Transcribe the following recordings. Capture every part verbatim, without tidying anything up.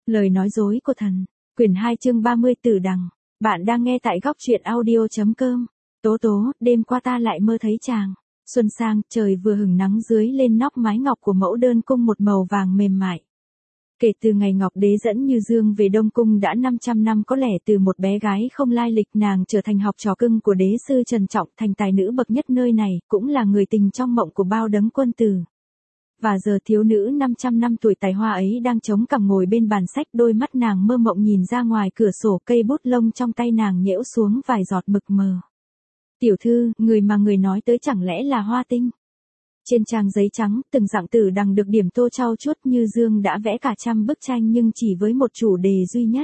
Lời nói dối của thần. Quyển hai chương ba mươi Tử Đằng. Bạn đang nghe tại góc truyện audio.com. Tố tố, đêm qua ta lại mơ thấy chàng. Xuân sang, trời vừa hửng nắng dưới lên nóc mái ngọc của mẫu đơn cung một màu vàng mềm mại. Kể từ ngày Ngọc Đế dẫn Như Dương về Đông Cung đã năm trăm năm, có lẽ từ một bé gái không lai lịch nàng trở thành học trò cưng của đế sư Trần Trọng, thành tài nữ bậc nhất nơi này, cũng là người tình trong mộng của bao đấng quân tử. Và giờ thiếu nữ năm trăm năm tuổi tài hoa ấy đang chống cằm ngồi bên bàn sách, đôi mắt nàng mơ mộng nhìn ra ngoài cửa sổ, cây bút lông trong tay nàng nhễu xuống vài giọt mực mờ. Tiểu thư, người mà người nói tới chẳng lẽ là Hoa Tinh? Trên trang giấy trắng, từng dạng tử đằng được điểm tô trau chuốt, Như Dương đã vẽ cả trăm bức tranh nhưng chỉ với một chủ đề duy nhất.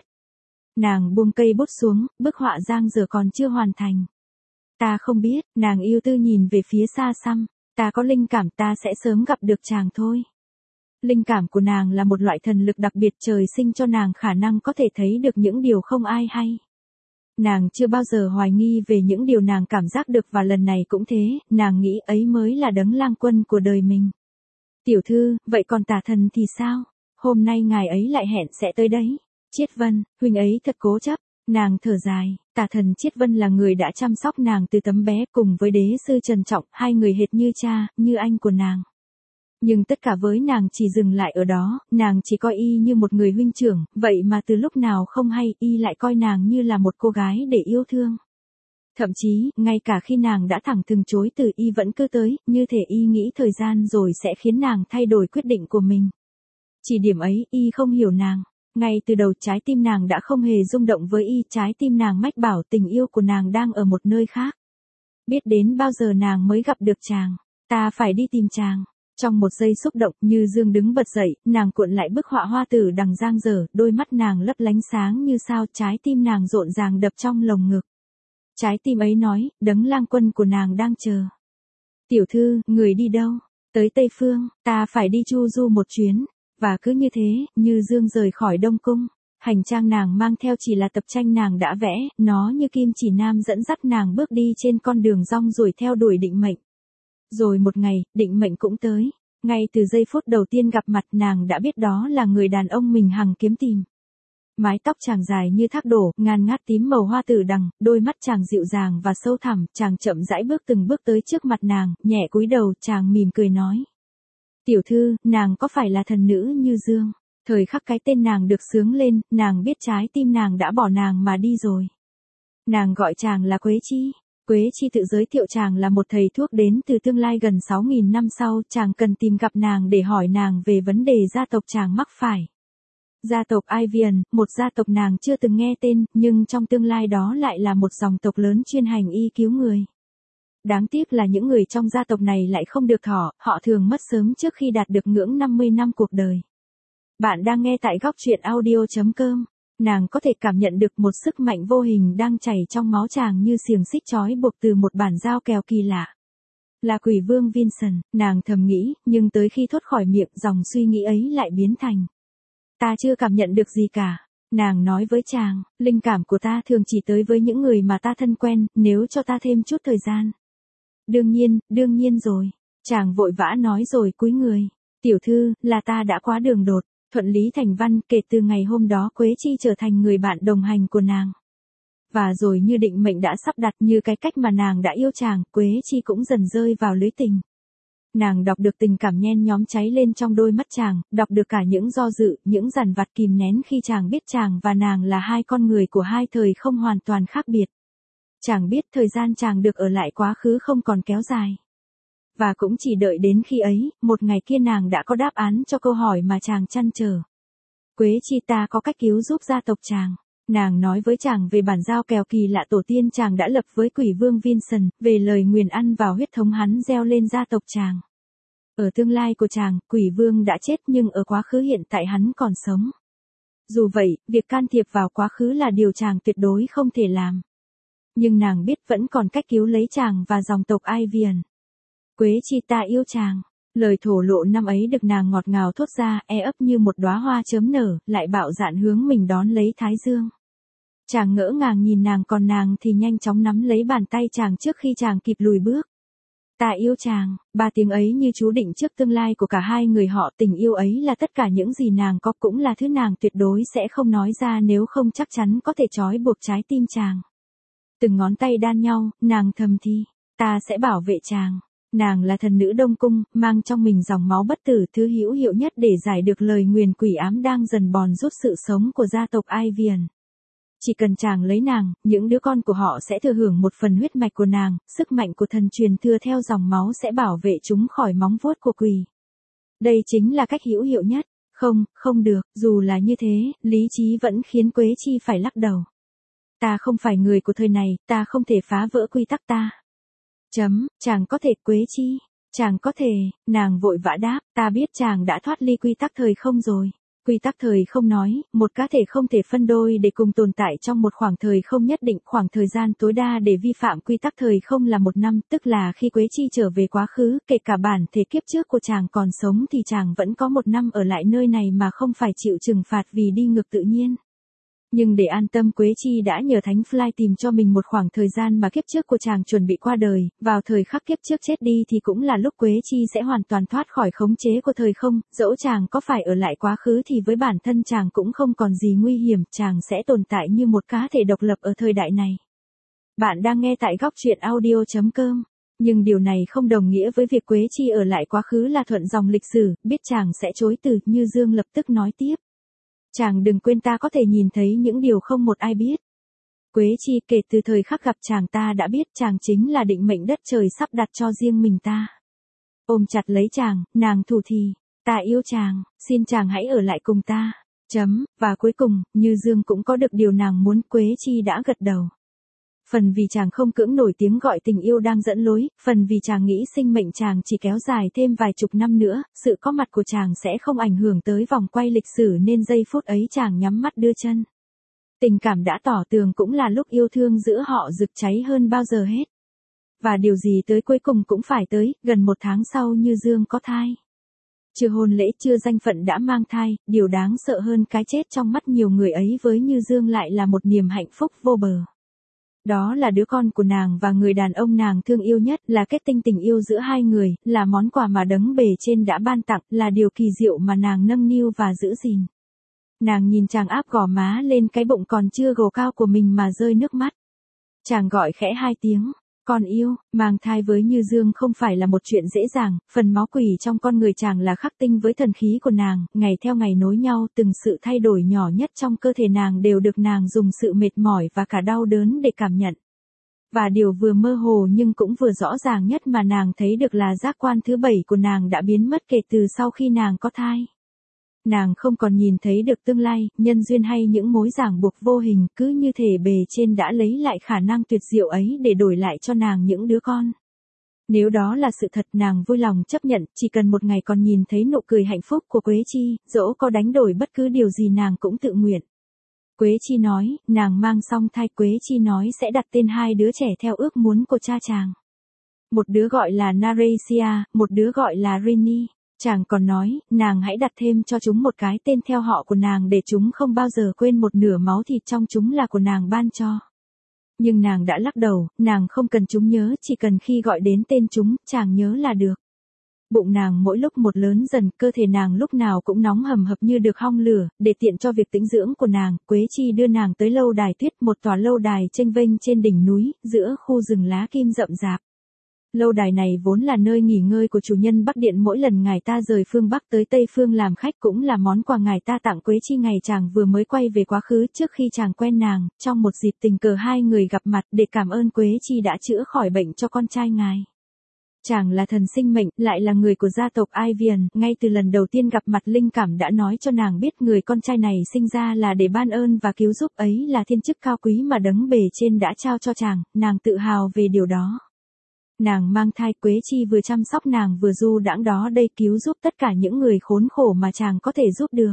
Nàng buông cây bút xuống, bức họa giang dở còn chưa hoàn thành. Ta không biết, nàng yêu tư nhìn về phía xa xăm. Ta có linh cảm ta sẽ sớm gặp được chàng thôi. Linh cảm của nàng là một loại thần lực đặc biệt trời sinh cho nàng khả năng có thể thấy được những điều không ai hay. Nàng chưa bao giờ hoài nghi về những điều nàng cảm giác được, và lần này cũng thế, nàng nghĩ ấy mới là đấng lang quân của đời mình. Tiểu thư, vậy còn tả thần thì sao? Hôm nay ngài ấy lại hẹn sẽ tới đấy. Chiết Vân, huynh ấy thật cố chấp. Nàng thở dài, tả thần Chiết Vân là người đã chăm sóc nàng từ tấm bé, cùng với đế sư Trần Trọng, hai người hệt như cha, như anh của nàng. Nhưng tất cả với nàng chỉ dừng lại ở đó, nàng chỉ coi y như một người huynh trưởng, vậy mà từ lúc nào không hay, y lại coi nàng như là một cô gái để yêu thương. Thậm chí, ngay cả khi nàng đã thẳng thừng chối từ, y vẫn cứ tới, như thể y nghĩ thời gian rồi sẽ khiến nàng thay đổi quyết định của mình. Chỉ điểm ấy, y không hiểu nàng. Ngay từ đầu trái tim nàng đã không hề rung động với y, trái tim nàng mách bảo tình yêu của nàng đang ở một nơi khác. Biết đến bao giờ nàng mới gặp được chàng, ta phải đi tìm chàng. Trong một giây xúc động, Như Dương đứng bật dậy, nàng cuộn lại bức họa hoa tử đằng giang dở, đôi mắt nàng lấp lánh sáng như sao, trái tim nàng rộn ràng đập trong lồng ngực. Trái tim ấy nói, đấng lang quân của nàng đang chờ. Tiểu thư, người đi đâu? Tới Tây Phương, ta phải đi chu du một chuyến. Và cứ như thế, Như Dương rời khỏi Đông Cung. Hành trang nàng mang theo chỉ là tập tranh nàng đã vẽ, nó như kim chỉ nam dẫn dắt nàng bước đi trên con đường rong ruổi theo đuổi định mệnh. Rồi một ngày, định mệnh cũng tới. Ngay từ giây phút đầu tiên gặp mặt, nàng đã biết đó là người đàn ông mình hằng kiếm tìm. Mái tóc chàng dài như thác đổ, ngàn ngát tím màu hoa tử đằng, đôi mắt chàng dịu dàng và sâu thẳm, chàng chậm rãi bước từng bước tới trước mặt nàng, nhẹ cúi đầu, chàng mỉm cười nói. Tiểu thư, nàng có phải là thần nữ Như Dương? Thời khắc cái tên nàng được xướng lên, nàng biết trái tim nàng đã bỏ nàng mà đi rồi. Nàng gọi chàng là Quế Chi. Quế Chi tự giới thiệu chàng là một thầy thuốc đến từ tương lai gần sáu nghìn năm sau, chàng cần tìm gặp nàng để hỏi nàng về vấn đề gia tộc chàng mắc phải. Gia tộc Ivian, một gia tộc nàng chưa từng nghe tên, nhưng trong tương lai đó lại là một dòng tộc lớn chuyên hành y cứu người. Đáng tiếc là những người trong gia tộc này lại không được thọ, họ thường mất sớm trước khi đạt được ngưỡng năm mươi năm cuộc đời. Bạn đang nghe tại góc truyện audio.com. Nàng có thể cảm nhận được một sức mạnh vô hình đang chảy trong máu chàng như xiềng xích trói buộc từ một bản giao kèo kỳ lạ. Là Quỷ Vương Vincent, nàng thầm nghĩ, nhưng tới khi thốt khỏi miệng, dòng suy nghĩ ấy lại biến thành. Ta chưa cảm nhận được gì cả. Nàng nói với chàng, linh cảm của ta thường chỉ tới với những người mà ta thân quen, nếu cho ta thêm chút thời gian. Đương nhiên, đương nhiên rồi. Chàng vội vã nói rồi cúi người. Tiểu thư, là ta đã quá đường đột. Thuận lý thành văn, kể từ ngày hôm đó Quế Chi trở thành người bạn đồng hành của nàng. Và rồi như định mệnh đã sắp đặt, như cái cách mà nàng đã yêu chàng, Quế Chi cũng dần rơi vào lưới tình. Nàng đọc được tình cảm nhen nhóm cháy lên trong đôi mắt chàng, đọc được cả những do dự, những dằn vặt kìm nén khi chàng biết chàng và nàng là hai con người của hai thời không hoàn toàn khác biệt. Chàng biết thời gian chàng được ở lại quá khứ không còn kéo dài. Và cũng chỉ đợi đến khi ấy, một ngày kia nàng đã có đáp án cho câu hỏi mà chàng trăn trở. Quế Chi, ta có cách cứu giúp gia tộc chàng. Nàng nói với chàng về bản giao kèo kỳ lạ tổ tiên chàng đã lập với Quỷ Vương Vincent, về lời nguyền ăn vào huyết thống hắn gieo lên gia tộc chàng. Ở tương lai của chàng, Quỷ Vương đã chết nhưng ở quá khứ hiện tại hắn còn sống. Dù vậy, việc can thiệp vào quá khứ là điều chàng tuyệt đối không thể làm. Nhưng nàng biết vẫn còn cách cứu lấy chàng và dòng tộc Ivian. Quế Chi, ta yêu chàng. Lời thổ lộ năm ấy được nàng ngọt ngào thốt ra, e ấp như một đóa hoa chớm nở, lại bạo dạn hướng mình đón lấy Thái Dương. Chàng ngỡ ngàng nhìn nàng, còn nàng thì nhanh chóng nắm lấy bàn tay chàng trước khi chàng kịp lùi bước. Ta yêu chàng, ba tiếng ấy như chú định trước tương lai của cả hai người họ. Tình yêu ấy là tất cả những gì nàng có, cũng là thứ nàng tuyệt đối sẽ không nói ra nếu không chắc chắn có thể trói buộc trái tim chàng. Từng ngón tay đan nhau, nàng thầm thì, ta sẽ bảo vệ chàng. Nàng là thần nữ Đông Cung, mang trong mình dòng máu bất tử, thứ hữu hiệu nhất để giải được lời nguyền quỷ ám đang dần bòn rút sự sống của gia tộc Ivian. Chỉ cần chàng lấy nàng, những đứa con của họ sẽ thừa hưởng một phần huyết mạch của nàng, sức mạnh của thần truyền thừa theo dòng máu sẽ bảo vệ chúng khỏi móng vuốt của quỷ. Đây chính là cách hữu hiệu nhất. Không, không được, dù là như thế, lý trí vẫn khiến Quế Chi phải lắc đầu. Ta không phải người của thời này, ta không thể phá vỡ quy tắc ta. Chấm, chàng có thể. Quế Chi, chàng có thể. Nàng vội vã đáp, ta biết chàng đã thoát ly quy tắc thời không rồi. Quy tắc thời không nói, một cá thể không thể phân đôi để cùng tồn tại trong một khoảng thời không nhất định. Khoảng thời gian tối đa để vi phạm quy tắc thời không là một năm, tức là khi Quế Chi trở về quá khứ, kể cả bản thể kiếp trước của chàng còn sống thì chàng vẫn có một năm ở lại nơi này mà không phải chịu trừng phạt vì đi ngược tự nhiên. Nhưng để an tâm, Quế Chi đã nhờ Thánh Fly tìm cho mình một khoảng thời gian mà kiếp trước của chàng chuẩn bị qua đời, vào thời khắc kiếp trước chết đi thì cũng là lúc Quế Chi sẽ hoàn toàn thoát khỏi khống chế của thời không, dẫu chàng có phải ở lại quá khứ thì với bản thân chàng cũng không còn gì nguy hiểm, chàng sẽ tồn tại như một cá thể độc lập ở thời đại này. Bạn đang nghe tại góc truyện audio chấm com. Nhưng điều này không đồng nghĩa với việc Quế Chi ở lại quá khứ là thuận dòng lịch sử, biết chàng sẽ chối từ, Như Dương lập tức nói tiếp. Chàng đừng quên ta có thể nhìn thấy những điều không một ai biết. Quế Chi, kể từ thời khắc gặp chàng ta đã biết chàng chính là định mệnh đất trời sắp đặt cho riêng mình ta. Ôm chặt lấy chàng, nàng thủ thì, ta yêu chàng, xin chàng hãy ở lại cùng ta. Chấm, và cuối cùng, Như Dương cũng có được điều nàng muốn. Quế Chi đã gật đầu. Phần vì chàng không cưỡng nổi tiếng gọi tình yêu đang dẫn lối, phần vì chàng nghĩ sinh mệnh chàng chỉ kéo dài thêm vài chục năm nữa, sự có mặt của chàng sẽ không ảnh hưởng tới vòng quay lịch sử nên giây phút ấy chàng nhắm mắt đưa chân. Tình cảm đã tỏ tường cũng là lúc yêu thương giữa họ rực cháy hơn bao giờ hết. Và điều gì tới cuối cùng cũng phải tới, gần một tháng sau Như Dương có thai. Chưa hôn lễ chưa danh phận đã mang thai, điều đáng sợ hơn cái chết trong mắt nhiều người ấy với Như Dương lại là một niềm hạnh phúc vô bờ. Đó là đứa con của nàng và người đàn ông nàng thương yêu nhất, là kết tinh tình yêu giữa hai người, là món quà mà đấng bề trên đã ban tặng, là điều kỳ diệu mà nàng nâng niu và giữ gìn. Nàng nhìn chàng áp gò má lên cái bụng còn chưa gồ cao của mình mà rơi nước mắt. Chàng gọi khẽ hai tiếng, con yêu. Mang thai với Như Dương không phải là một chuyện dễ dàng, phần máu quỷ trong con người chàng là khắc tinh với thần khí của nàng, ngày theo ngày nối nhau, từng sự thay đổi nhỏ nhất trong cơ thể nàng đều được nàng dùng sự mệt mỏi và cả đau đớn để cảm nhận. Và điều vừa mơ hồ nhưng cũng vừa rõ ràng nhất mà nàng thấy được là giác quan thứ bảy của nàng đã biến mất kể từ sau khi nàng có thai. Nàng không còn nhìn thấy được tương lai, nhân duyên hay những mối ràng buộc vô hình, cứ như thể bề trên đã lấy lại khả năng tuyệt diệu ấy để đổi lại cho nàng những đứa con. Nếu đó là sự thật, nàng vui lòng chấp nhận, chỉ cần một ngày còn nhìn thấy nụ cười hạnh phúc của Quế Chi, dẫu có đánh đổi bất cứ điều gì nàng cũng tự nguyện. Quế Chi nói, nàng mang xong thai. Quế Chi nói sẽ đặt tên hai đứa trẻ theo ước muốn của cha chàng. Một đứa gọi là Narecia, một đứa gọi là Rini. Chàng còn nói, nàng hãy đặt thêm cho chúng một cái tên theo họ của nàng để chúng không bao giờ quên một nửa máu thịt trong chúng là của nàng ban cho. Nhưng nàng đã lắc đầu, nàng không cần chúng nhớ, chỉ cần khi gọi đến tên chúng, chàng nhớ là được. Bụng nàng mỗi lúc một lớn dần, cơ thể nàng lúc nào cũng nóng hầm hập như được hong lửa, để tiện cho việc tĩnh dưỡng của nàng, Quế Chi đưa nàng tới lâu đài tuyết, một tòa lâu đài chênh vênh trên đỉnh núi, giữa khu rừng lá kim rậm rạp. Lâu đài này vốn là nơi nghỉ ngơi của chủ nhân Bắc Điện, mỗi lần ngài ta rời phương Bắc tới Tây phương làm khách cũng là món quà ngài ta tặng Quế Chi ngày chàng vừa mới quay về quá khứ trước khi chàng quen nàng, trong một dịp tình cờ hai người gặp mặt để cảm ơn Quế Chi đã chữa khỏi bệnh cho con trai ngài. Chàng là thần sinh mệnh, lại là người của gia tộc Ivian, ngay từ lần đầu tiên gặp mặt linh cảm đã nói cho nàng biết người con trai này sinh ra là để ban ơn và cứu giúp, ấy là thiên chức cao quý mà đấng bề trên đã trao cho chàng, nàng tự hào về điều đó. Nàng mang thai, Quế Chi vừa chăm sóc nàng vừa du đãng đó đây, cứu giúp tất cả những người khốn khổ mà chàng có thể giúp được.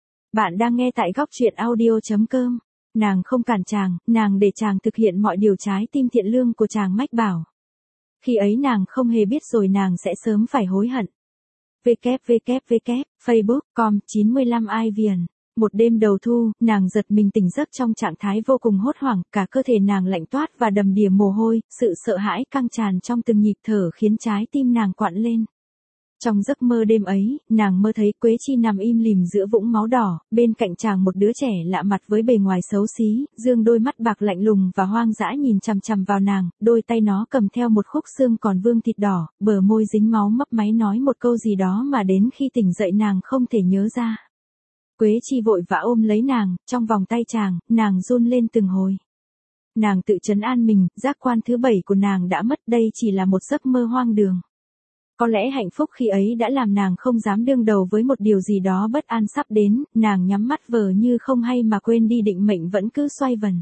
Bạn đang nghe tại góc truyện audio chấm com. Nàng không cản chàng, nàng để chàng thực hiện mọi điều trái tim thiện lương của chàng mách bảo. Khi ấy nàng không hề biết rồi nàng sẽ sớm phải hối hận. www chấm facebook chấm com chín mươi lăm Ivian Một đêm đầu thu, nàng giật mình tỉnh giấc trong trạng thái vô cùng hốt hoảng, cả cơ thể nàng lạnh toát và đầm đìa mồ hôi, sự sợ hãi căng tràn trong từng nhịp thở khiến trái tim nàng quặn lên. Trong giấc mơ đêm ấy, nàng mơ thấy Quế Chi nằm im lìm giữa vũng máu đỏ, bên cạnh chàng một đứa trẻ lạ mặt với bề ngoài xấu xí, dương đôi mắt bạc lạnh lùng và hoang dã nhìn chằm chằm vào nàng, đôi tay nó cầm theo một khúc xương còn vương thịt đỏ, bờ môi dính máu mấp máy nói một câu gì đó mà đến khi tỉnh dậy nàng không thể nhớ ra. Quế Chi vội vã ôm lấy nàng, trong vòng tay chàng, nàng run lên từng hồi. Nàng tự trấn an mình, giác quan thứ bảy của nàng đã mất, đây chỉ là một giấc mơ hoang đường. Có lẽ hạnh phúc khi ấy đã làm nàng không dám đương đầu với một điều gì đó bất an sắp đến, nàng nhắm mắt vờ như không hay mà quên đi định mệnh vẫn cứ xoay vần.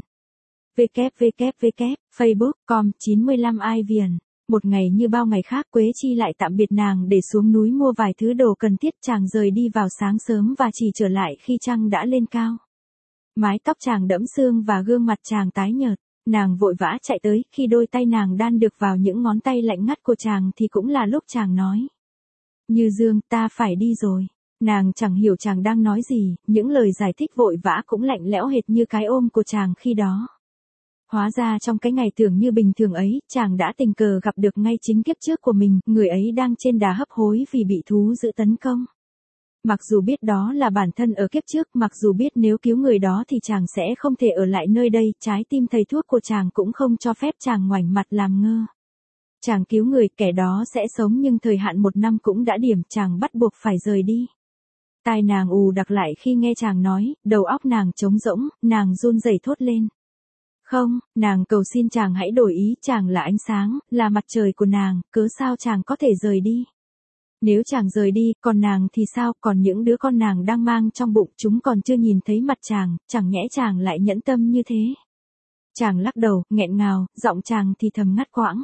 vê kép vê kép vê kép, facebook chấm com chín mươi lăm i viền. Một ngày như bao ngày khác Quế Chi lại tạm biệt nàng để xuống núi mua vài thứ đồ cần thiết, chàng rời đi vào sáng sớm và chỉ trở lại khi trăng đã lên cao. Mái tóc chàng đẫm sương và gương mặt chàng tái nhợt. Nàng vội vã chạy tới, khi đôi tay nàng đan được vào những ngón tay lạnh ngắt của chàng thì cũng là lúc chàng nói. Như Dương, ta phải đi rồi. Nàng chẳng hiểu chàng đang nói gì, những lời giải thích vội vã cũng lạnh lẽo hệt như cái ôm của chàng khi đó. Hóa ra trong cái ngày tưởng như bình thường ấy, chàng đã tình cờ gặp được ngay chính kiếp trước của mình, người ấy đang trên đà hấp hối vì bị thú dữ tấn công. Mặc dù biết đó là bản thân ở kiếp trước, mặc dù biết nếu cứu người đó thì chàng sẽ không thể ở lại nơi đây, trái tim thầy thuốc của chàng cũng không cho phép chàng ngoảnh mặt làm ngơ. Chàng cứu người, kẻ đó sẽ sống nhưng thời hạn một năm cũng đã điểm, chàng bắt buộc phải rời đi. Tai nàng ù đặc lại khi nghe chàng nói, đầu óc nàng trống rỗng, nàng run rẩy thốt lên. Không, nàng cầu xin chàng hãy đổi ý, chàng là ánh sáng, là mặt trời của nàng, cớ sao chàng có thể rời đi. Nếu chàng rời đi, còn nàng thì sao, còn những đứa con nàng đang mang trong bụng, chúng còn chưa nhìn thấy mặt chàng, chẳng nhẽ chàng lại nhẫn tâm như thế. Chàng lắc đầu, nghẹn ngào, giọng chàng thì thầm ngắt quãng.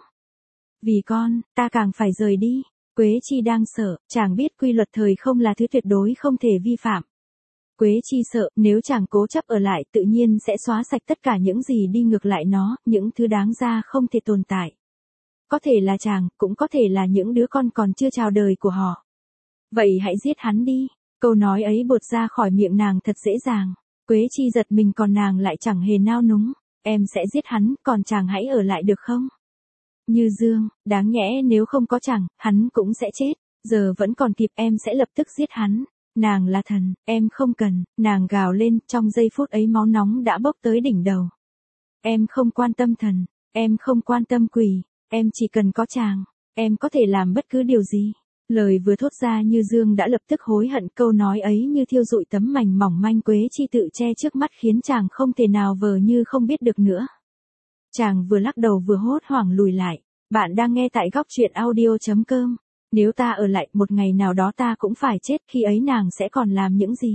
Vì con, ta càng phải rời đi. Quế Chi đang sợ, chàng biết quy luật thời không là thứ tuyệt đối không thể vi phạm. Quế Chi sợ, nếu chàng cố chấp ở lại tự nhiên sẽ xóa sạch tất cả những gì đi ngược lại nó, những thứ đáng ra không thể tồn tại. Có thể là chàng, cũng có thể là những đứa con còn chưa chào đời của họ. Vậy hãy giết hắn đi. Câu nói ấy buột ra khỏi miệng nàng thật dễ dàng. Quế Chi giật mình còn nàng lại chẳng hề nao núng. Em sẽ giết hắn, còn chàng hãy ở lại được không? Như Dương, đáng nhẽ nếu không có chàng, hắn cũng sẽ chết. Giờ vẫn còn kịp, em sẽ lập tức giết hắn. Nàng là thần, em không cần. Nàng gào lên, trong giây phút ấy máu nóng đã bốc tới đỉnh đầu. Em không quan tâm thần, em không quan tâm quỷ. Em chỉ cần có chàng, em có thể làm bất cứ điều gì. Lời vừa thốt ra Như Dương đã lập tức hối hận, câu nói ấy như thiêu rụi tấm mảnh mỏng manh Quế Chi tự che trước mắt khiến chàng không thể nào vờ như không biết được nữa. Chàng vừa lắc đầu vừa hốt hoảng lùi lại. Bạn đang nghe tại góc truyện audio chấm com. Nếu ta ở lại, một ngày nào đó ta cũng phải chết, khi ấy nàng sẽ còn làm những gì?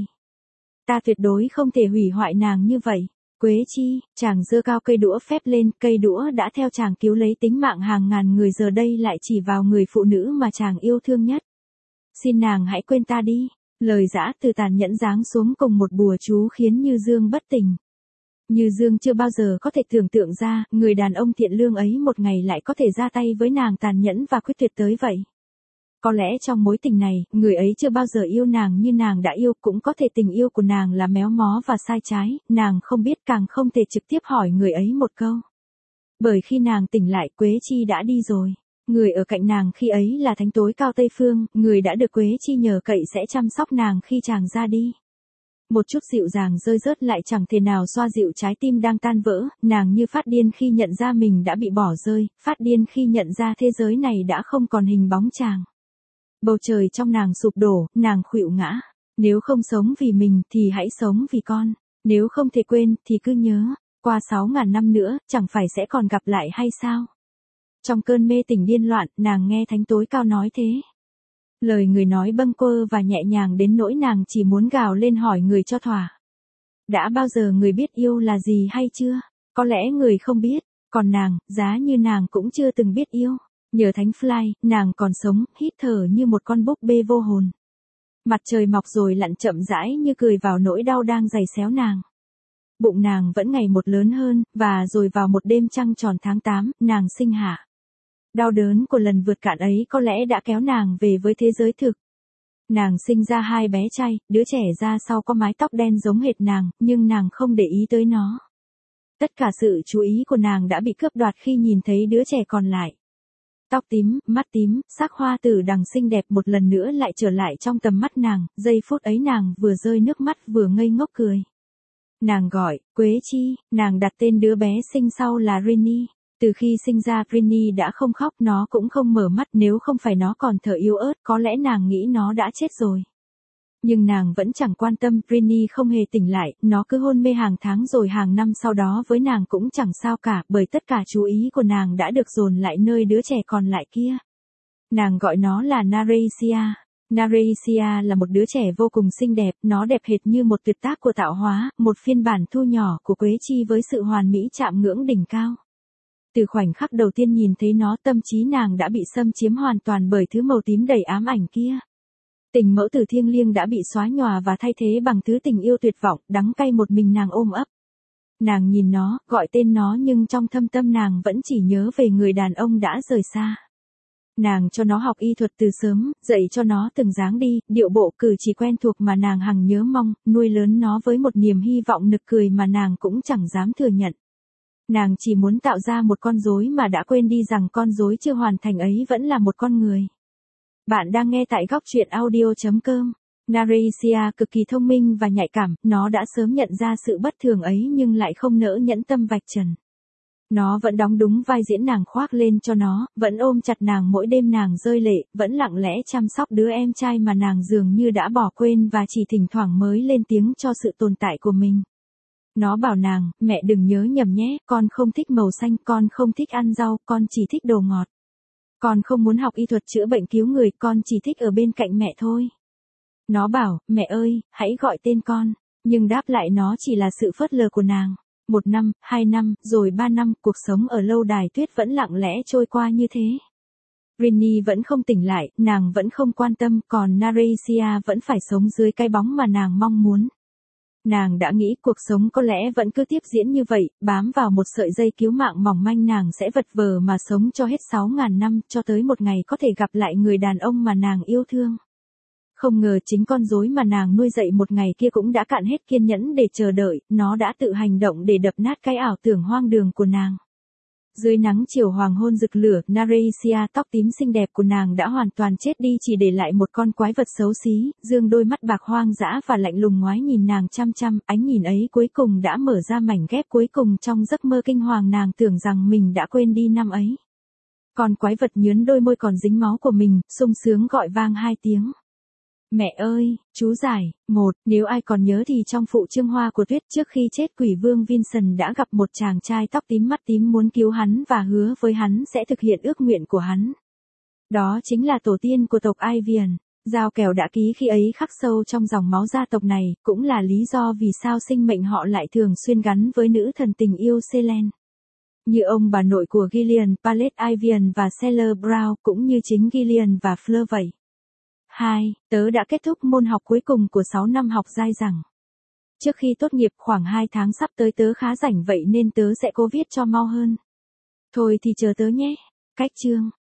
Ta tuyệt đối không thể hủy hoại nàng như vậy. Quế Chi, chàng giơ cao cây đũa phép lên, cây đũa đã theo chàng cứu lấy tính mạng hàng ngàn người giờ đây lại chỉ vào người phụ nữ mà chàng yêu thương nhất. Xin nàng hãy quên ta đi. Lời giã từ tàn nhẫn giáng xuống cùng một bùa chú khiến Như Dương bất tỉnh. Như Dương chưa bao giờ có thể tưởng tượng ra, người đàn ông thiện lương ấy một ngày lại có thể ra tay với nàng tàn nhẫn và quyết tuyệt tới vậy. Có lẽ trong mối tình này, người ấy chưa bao giờ yêu nàng như nàng đã yêu, cũng có thể tình yêu của nàng là méo mó và sai trái, nàng không biết càng không thể trực tiếp hỏi người ấy một câu. Bởi khi nàng tỉnh lại Quế Chi đã đi rồi. Người ở cạnh nàng khi ấy là thánh tối cao Tây Phương, người đã được Quế Chi nhờ cậy sẽ chăm sóc nàng khi chàng ra đi. Một chút dịu dàng rơi rớt lại chẳng thể nào xoa dịu trái tim đang tan vỡ, nàng như phát điên khi nhận ra mình đã bị bỏ rơi, phát điên khi nhận ra thế giới này đã không còn hình bóng chàng. Bầu trời trong nàng sụp đổ, nàng khuỵu ngã. Nếu không sống vì mình thì hãy sống vì con. Nếu không thể quên thì cứ nhớ. Qua sáu ngàn năm nữa, chẳng phải sẽ còn gặp lại hay sao? Trong cơn mê tỉnh điên loạn, nàng nghe thánh tối cao nói thế. Lời người nói bâng quơ và nhẹ nhàng đến nỗi nàng chỉ muốn gào lên hỏi người cho thỏa. Đã bao giờ người biết yêu là gì hay chưa? Có lẽ người không biết, còn nàng, giá như nàng cũng chưa từng biết yêu. Nhờ thánh Fly, nàng còn sống, hít thở như một con búp bê vô hồn. Mặt trời mọc rồi lặn chậm rãi như cười vào nỗi đau đang giày xéo nàng. Bụng nàng vẫn ngày một lớn hơn, và rồi vào một đêm trăng tròn tháng tám, nàng sinh hạ. Đau đớn của lần vượt cạn ấy có lẽ đã kéo nàng về với thế giới thực. Nàng sinh ra hai bé trai, đứa trẻ ra sau có mái tóc đen giống hệt nàng, nhưng nàng không để ý tới nó. Tất cả sự chú ý của nàng đã bị cướp đoạt khi nhìn thấy đứa trẻ còn lại. Tóc tím, mắt tím, sắc hoa tử đằng xinh đẹp một lần nữa lại trở lại trong tầm mắt nàng, giây phút ấy nàng vừa rơi nước mắt vừa ngây ngốc cười. Nàng gọi, Quế Chi, nàng đặt tên đứa bé sinh sau là Rini. Từ khi sinh ra Rini đã không khóc, nó cũng không mở mắt, nếu không phải nó còn thở yếu ớt có lẽ nàng nghĩ nó đã chết rồi. Nhưng nàng vẫn chẳng quan tâm, Rini không hề tỉnh lại, nó cứ hôn mê hàng tháng rồi hàng năm sau đó với nàng cũng chẳng sao cả, bởi tất cả chú ý của nàng đã được dồn lại nơi đứa trẻ còn lại kia. Nàng gọi nó là Narecia. Narecia là một đứa trẻ vô cùng xinh đẹp, nó đẹp hệt như một tuyệt tác của tạo hóa, một phiên bản thu nhỏ của Quế Chi với sự hoàn mỹ chạm ngưỡng đỉnh cao. Từ khoảnh khắc đầu tiên nhìn thấy nó, tâm trí nàng đã bị xâm chiếm hoàn toàn bởi thứ màu tím đầy ám ảnh kia. Tình mẫu tử thiêng liêng đã bị xóa nhòa và thay thế bằng thứ tình yêu tuyệt vọng, đắng cay một mình nàng ôm ấp. Nàng nhìn nó, gọi tên nó nhưng trong thâm tâm nàng vẫn chỉ nhớ về người đàn ông đã rời xa. Nàng cho nó học y thuật từ sớm, dạy cho nó từng dáng đi, điệu bộ cử chỉ quen thuộc mà nàng hằng nhớ mong, nuôi lớn nó với một niềm hy vọng nực cười mà nàng cũng chẳng dám thừa nhận. Nàng chỉ muốn tạo ra một con rối mà đã quên đi rằng con rối chưa hoàn thành ấy vẫn là một con người. Bạn đang nghe tại góc truyện audio chấm com. Narecia cực kỳ thông minh và nhạy cảm, nó đã sớm nhận ra sự bất thường ấy nhưng lại không nỡ nhẫn tâm vạch trần. Nó vẫn đóng đúng vai diễn nàng khoác lên cho nó, vẫn ôm chặt nàng mỗi đêm nàng rơi lệ, vẫn lặng lẽ chăm sóc đứa em trai mà nàng dường như đã bỏ quên và chỉ thỉnh thoảng mới lên tiếng cho sự tồn tại của mình. Nó bảo nàng, mẹ đừng nhớ nhầm nhé, con không thích màu xanh, con không thích ăn rau, con chỉ thích đồ ngọt. Con không muốn học y thuật chữa bệnh cứu người, con chỉ thích ở bên cạnh mẹ thôi. Nó bảo, mẹ ơi, hãy gọi tên con, nhưng đáp lại nó chỉ là sự phớt lờ của nàng. Một năm, hai năm, rồi ba năm, cuộc sống ở lâu đài tuyết vẫn lặng lẽ trôi qua như thế. Rini vẫn không tỉnh lại, nàng vẫn không quan tâm, còn Narecia vẫn phải sống dưới cái bóng mà nàng mong muốn. Nàng đã nghĩ cuộc sống có lẽ vẫn cứ tiếp diễn như vậy, bám vào một sợi dây cứu mạng mỏng manh nàng sẽ vật vờ mà sống cho hết sáu ngàn năm, cho tới một ngày có thể gặp lại người đàn ông mà nàng yêu thương. Không ngờ chính con rối mà nàng nuôi dạy một ngày kia cũng đã cạn hết kiên nhẫn để chờ đợi, nó đã tự hành động để đập nát cái ảo tưởng hoang đường của nàng. Dưới nắng chiều hoàng hôn rực lửa, Narecia tóc tím xinh đẹp của nàng đã hoàn toàn chết đi, chỉ để lại một con quái vật xấu xí, dương đôi mắt bạc hoang dã và lạnh lùng ngoái nhìn nàng chăm chăm, ánh nhìn ấy cuối cùng đã mở ra mảnh ghép cuối cùng trong giấc mơ kinh hoàng nàng tưởng rằng mình đã quên đi năm ấy. Con quái vật nhướn đôi môi còn dính máu của mình, sung sướng gọi vang hai tiếng. Mẹ ơi, chú giải, một, nếu ai còn nhớ thì trong phụ chương Hoa của Tuyết trước khi chết quỷ vương Vincent đã gặp một chàng trai tóc tím mắt tím muốn cứu hắn và hứa với hắn sẽ thực hiện ước nguyện của hắn. Đó chính là tổ tiên của tộc Ivian. Giao kèo đã ký khi ấy khắc sâu trong dòng máu gia tộc này, cũng là lý do vì sao sinh mệnh họ lại thường xuyên gắn với nữ thần tình yêu Selene. Như ông bà nội của Gillian, Palette Ivian và Sailor Brown cũng như chính Gillian và Fleur vậy. hai. Tớ đã kết thúc môn học cuối cùng của sáu năm học dai dẳng. Trước khi tốt nghiệp khoảng hai tháng sắp tới tớ khá rảnh vậy nên tớ sẽ cố viết cho mau hơn. Thôi thì chờ tớ nhé. Cách chương.